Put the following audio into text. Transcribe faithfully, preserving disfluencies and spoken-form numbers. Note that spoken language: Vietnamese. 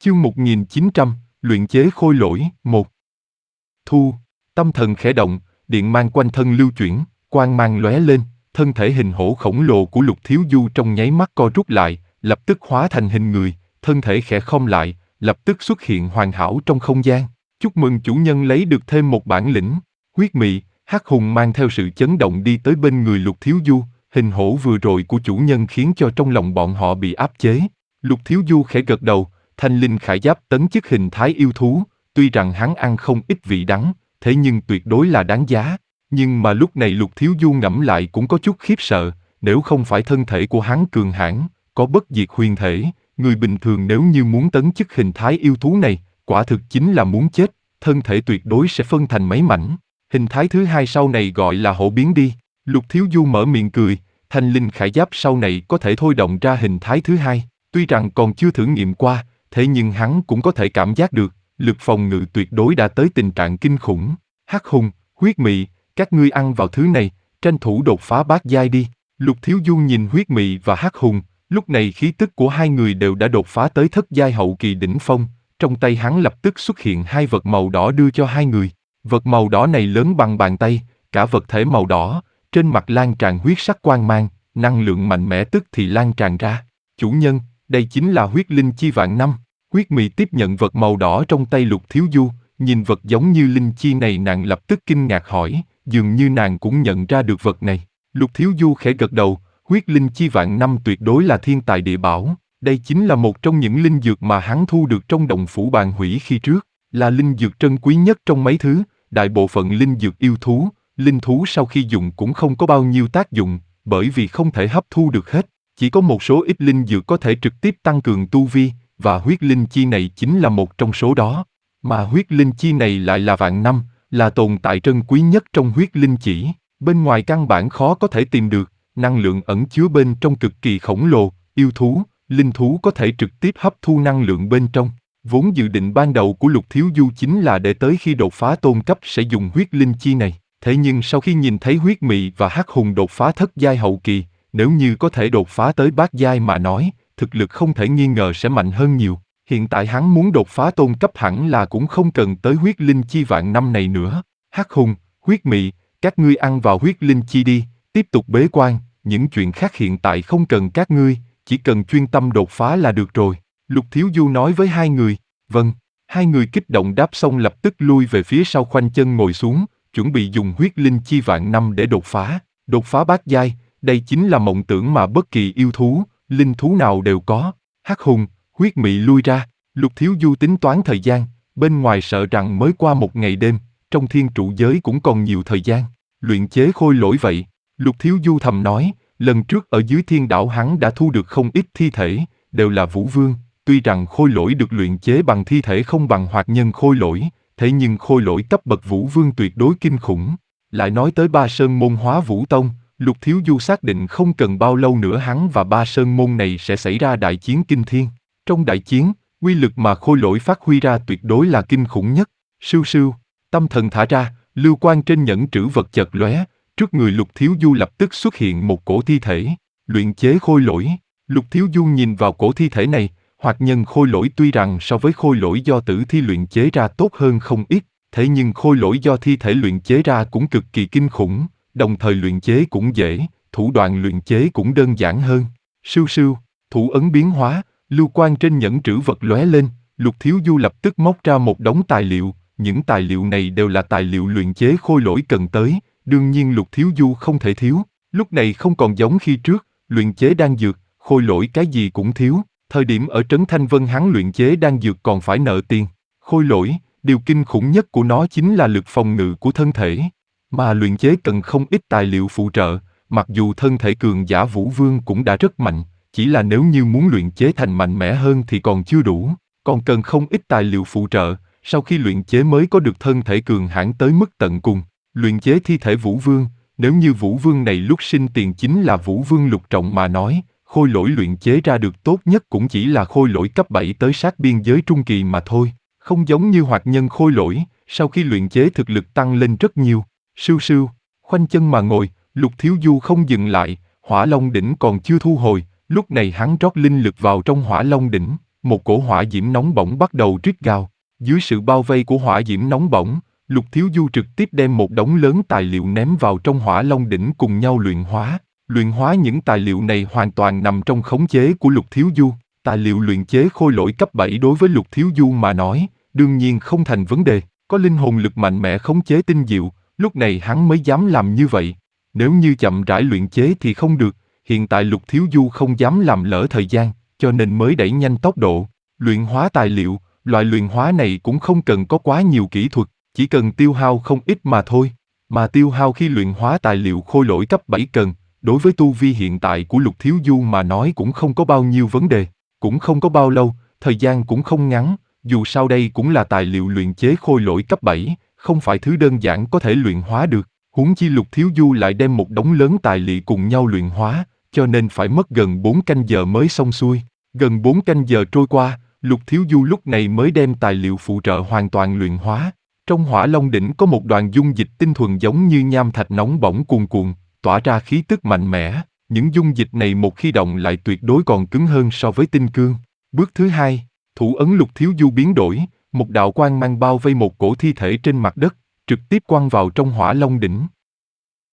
Chương một nghìn chín trăm, luyện chế khôi lỗi, một. Thu, tâm thần khẽ động, điện mang quanh thân lưu chuyển, quang mang lóe lên, thân thể hình hổ khổng lồ của Lục Thiếu Du trong nháy mắt co rút lại, lập tức hóa thành hình người, thân thể khẽ khom lại, lập tức xuất hiện hoàn hảo trong không gian. Chúc mừng chủ nhân lấy được thêm một bản lĩnh. Huyết Mị, Hắc Hùng mang theo sự chấn động đi tới bên người Lục Thiếu Du, hình hổ vừa rồi của chủ nhân khiến cho trong lòng bọn họ bị áp chế. Lục Thiếu Du khẽ gật đầu, thanh linh khải giáp tấn chức hình thái yêu thú, tuy rằng hắn ăn không ít vị đắng, thế nhưng tuyệt đối là đáng giá. Nhưng mà lúc này Lục Thiếu Du ngẫm lại cũng có chút khiếp sợ, nếu không phải thân thể của hắn cường hãn, có bất diệt huyền thể, người bình thường nếu như muốn tấn chức hình thái yêu thú này, quả thực chính là muốn chết, thân thể tuyệt đối sẽ phân thành mấy mảnh. Hình thái thứ hai sau này gọi là hổ biến đi. Lục Thiếu Du mở miệng cười, thanh linh khải giáp sau này có thể thôi động ra hình thái thứ hai, tuy rằng còn chưa thử nghiệm qua, thế nhưng hắn cũng có thể cảm giác được, lực phòng ngự tuyệt đối đã tới tình trạng kinh khủng. Hắc Hùng, Huyết Mị, các ngươi ăn vào thứ này, tranh thủ đột phá bát giai đi. Lục Thiếu Du nhìn Huyết Mị và Hắc Hùng, lúc này khí tức của hai người đều đã đột phá tới thất giai hậu kỳ đỉnh phong, trong tay hắn lập tức xuất hiện hai vật màu đỏ đưa cho hai người. Vật màu đỏ này lớn bằng bàn tay, cả vật thể màu đỏ, trên mặt lan tràn huyết sắc quang mang, năng lượng mạnh mẽ tức thì lan tràn ra. Chủ nhân, đây chính là huyết linh chi vạn năm. Huyết Mị tiếp nhận vật màu đỏ trong tay Lục Thiếu Du, nhìn vật giống như linh chi này nàng lập tức kinh ngạc hỏi, dường như nàng cũng nhận ra được vật này. Lục Thiếu Du khẽ gật đầu, huyết linh chi vạn năm tuyệt đối là thiên tài địa bảo, đây chính là một trong những linh dược mà hắn thu được trong động phủ bàn hủy khi trước, là linh dược trân quý nhất trong mấy thứ, đại bộ phận linh dược yêu thú, linh thú sau khi dùng cũng không có bao nhiêu tác dụng, bởi vì không thể hấp thu được hết, chỉ có một số ít linh dược có thể trực tiếp tăng cường tu vi, và huyết linh chi này chính là một trong số đó. Mà huyết linh chi này lại là vạn năm, là tồn tại trân quý nhất trong huyết linh chỉ, bên ngoài căn bản khó có thể tìm được, năng lượng ẩn chứa bên trong cực kỳ khổng lồ, yêu thú, linh thú có thể trực tiếp hấp thu năng lượng bên trong. Vốn dự định ban đầu của Lục Thiếu Du chính là để tới khi đột phá tôn cấp sẽ dùng huyết linh chi này, thế nhưng sau khi nhìn thấy Huyết Mị và Hắc Hùng đột phá thất giai hậu kỳ, nếu như có thể đột phá tới bát giai mà nói, thực lực không thể nghi ngờ sẽ mạnh hơn nhiều. Hiện tại hắn muốn đột phá tôn cấp hẳn là cũng không cần tới huyết linh chi vạn năm này nữa. Hắc Hùng, Huyết Mị, các ngươi ăn vào huyết linh chi đi, tiếp tục bế quan, những chuyện khác hiện tại không cần các ngươi, chỉ cần chuyên tâm đột phá là được rồi. Lục Thiếu Du nói với hai người. Vâng. Hai người kích động đáp xong lập tức lui về phía sau khoanh chân ngồi xuống, chuẩn bị dùng huyết linh chi vạn năm để đột phá. Đột phá bát giai, đây chính là mộng tưởng mà bất kỳ yêu thú, linh thú nào đều có. Hắc Hùng, Huyết Mị lui ra. Lục Thiếu Du tính toán thời gian, bên ngoài sợ rằng mới qua một ngày đêm, trong thiên trụ giới cũng còn nhiều thời gian. Luyện chế khôi lỗi vậy. Lục Thiếu Du thầm nói, lần trước ở dưới thiên đảo hắn đã thu được không ít thi thể, đều là vũ vương. Tuy rằng khôi lỗi được luyện chế bằng thi thể không bằng hoạt nhân khôi lỗi, thế nhưng khôi lỗi cấp bậc vũ vương tuyệt đối kinh khủng. Lại nói tới Ba Sơn môn Hóa Vũ Tông, Lục Thiếu Du xác định không cần bao lâu nữa hắn và Ba Sơn môn này sẽ xảy ra đại chiến kinh thiên. Trong đại chiến, uy lực mà khôi lỗi phát huy ra tuyệt đối là kinh khủng nhất. Sưu sưu, tâm thần thả ra, lưu quang trên nhẫn trữ vật chợt lóe, trước người Lục Thiếu Du lập tức xuất hiện một cổ thi thể. Luyện chế khôi lỗi. Lục Thiếu Du nhìn vào cổ thi thể này, hoạt nhân khôi lỗi tuy rằng so với khôi lỗi do tử thi luyện chế ra tốt hơn không ít, thế nhưng khôi lỗi do thi thể luyện chế ra cũng cực kỳ kinh khủng, đồng thời luyện chế cũng dễ, thủ đoạn luyện chế cũng đơn giản hơn. Sưu sưu, thủ ấn biến hóa, lưu quang trên nhẫn trữ vật lóe lên, Lục Thiếu Du lập tức móc ra một đống tài liệu, những tài liệu này đều là tài liệu luyện chế khôi lỗi cần tới, đương nhiên Lục Thiếu Du không thể thiếu, lúc này không còn giống khi trước, luyện chế đan dược, khôi lỗi cái gì cũng thiếu. Thời điểm ở Trấn Thanh Vân hắn luyện chế đan dược còn phải nợ tiền. Khôi lỗi, điều kinh khủng nhất của nó chính là lực phòng ngự của thân thể. Mà luyện chế cần không ít tài liệu phụ trợ, mặc dù thân thể cường giả vũ vương cũng đã rất mạnh, chỉ là nếu như muốn luyện chế thành mạnh mẽ hơn thì còn chưa đủ, còn cần không ít tài liệu phụ trợ, sau khi luyện chế mới có được thân thể cường hãn tới mức tận cùng. Luyện chế thi thể vũ vương, nếu như vũ vương này lúc sinh tiền chính là vũ vương lục trọng mà nói, khôi lỗi luyện chế ra được tốt nhất cũng chỉ là khôi lỗi cấp bảy tới sát biên giới trung kỳ mà thôi, không giống như hoạt nhân khôi lỗi, sau khi luyện chế thực lực tăng lên rất nhiều. Sưu sưu, khoanh chân mà ngồi, Lục Thiếu Du không dừng lại, Hỏa Long đỉnh còn chưa thu hồi, lúc này hắn rót linh lực vào trong Hỏa Long đỉnh, một cổ hỏa diễm nóng bỏng bắt đầu rít gào. Dưới sự bao vây của hỏa diễm nóng bỏng, Lục Thiếu Du trực tiếp đem một đống lớn tài liệu ném vào trong Hỏa Long đỉnh cùng nhau luyện hóa. Luyện hóa những tài liệu này hoàn toàn nằm trong khống chế của Lục Thiếu Du. Tài liệu luyện chế khôi lỗi cấp bảy đối với Lục Thiếu Du mà nói, đương nhiên không thành vấn đề. Có linh hồn lực mạnh mẽ khống chế tinh diệu, lúc này hắn mới dám làm như vậy. Nếu như chậm rãi luyện chế thì không được, hiện tại Lục Thiếu Du không dám làm lỡ thời gian, cho nên mới đẩy nhanh tốc độ. Luyện hóa tài liệu, loại luyện hóa này cũng không cần có quá nhiều kỹ thuật, chỉ cần tiêu hao không ít mà thôi. Mà tiêu hao khi luyện hóa tài liệu khôi lỗi cấp bảy cần, đối với tu vi hiện tại của Lục Thiếu Du mà nói cũng không có bao nhiêu vấn đề, cũng không có bao lâu, thời gian cũng không ngắn, dù sao đây cũng là tài liệu luyện chế khôi lỗi cấp bảy, không phải thứ đơn giản có thể luyện hóa được. Huống chi Lục Thiếu Du lại đem một đống lớn tài liệu cùng nhau luyện hóa, cho nên phải mất gần bốn canh giờ mới xong xuôi. Gần bốn canh giờ trôi qua, Lục Thiếu Du lúc này mới đem tài liệu phụ trợ hoàn toàn luyện hóa. Trong Hỏa Long đỉnh có một đoàn dung dịch tinh thuần giống như nham thạch nóng bỏng cuồn cuộn, tỏa ra khí tức mạnh mẽ. Những dung dịch này một khi động lại tuyệt đối còn cứng hơn so với tinh cương. Bước thứ hai, thủ ấn Lục Thiếu Du biến đổi, một đạo quang mang bao vây một cổ thi thể trên mặt đất, trực tiếp quăng vào trong Hỏa Long đỉnh.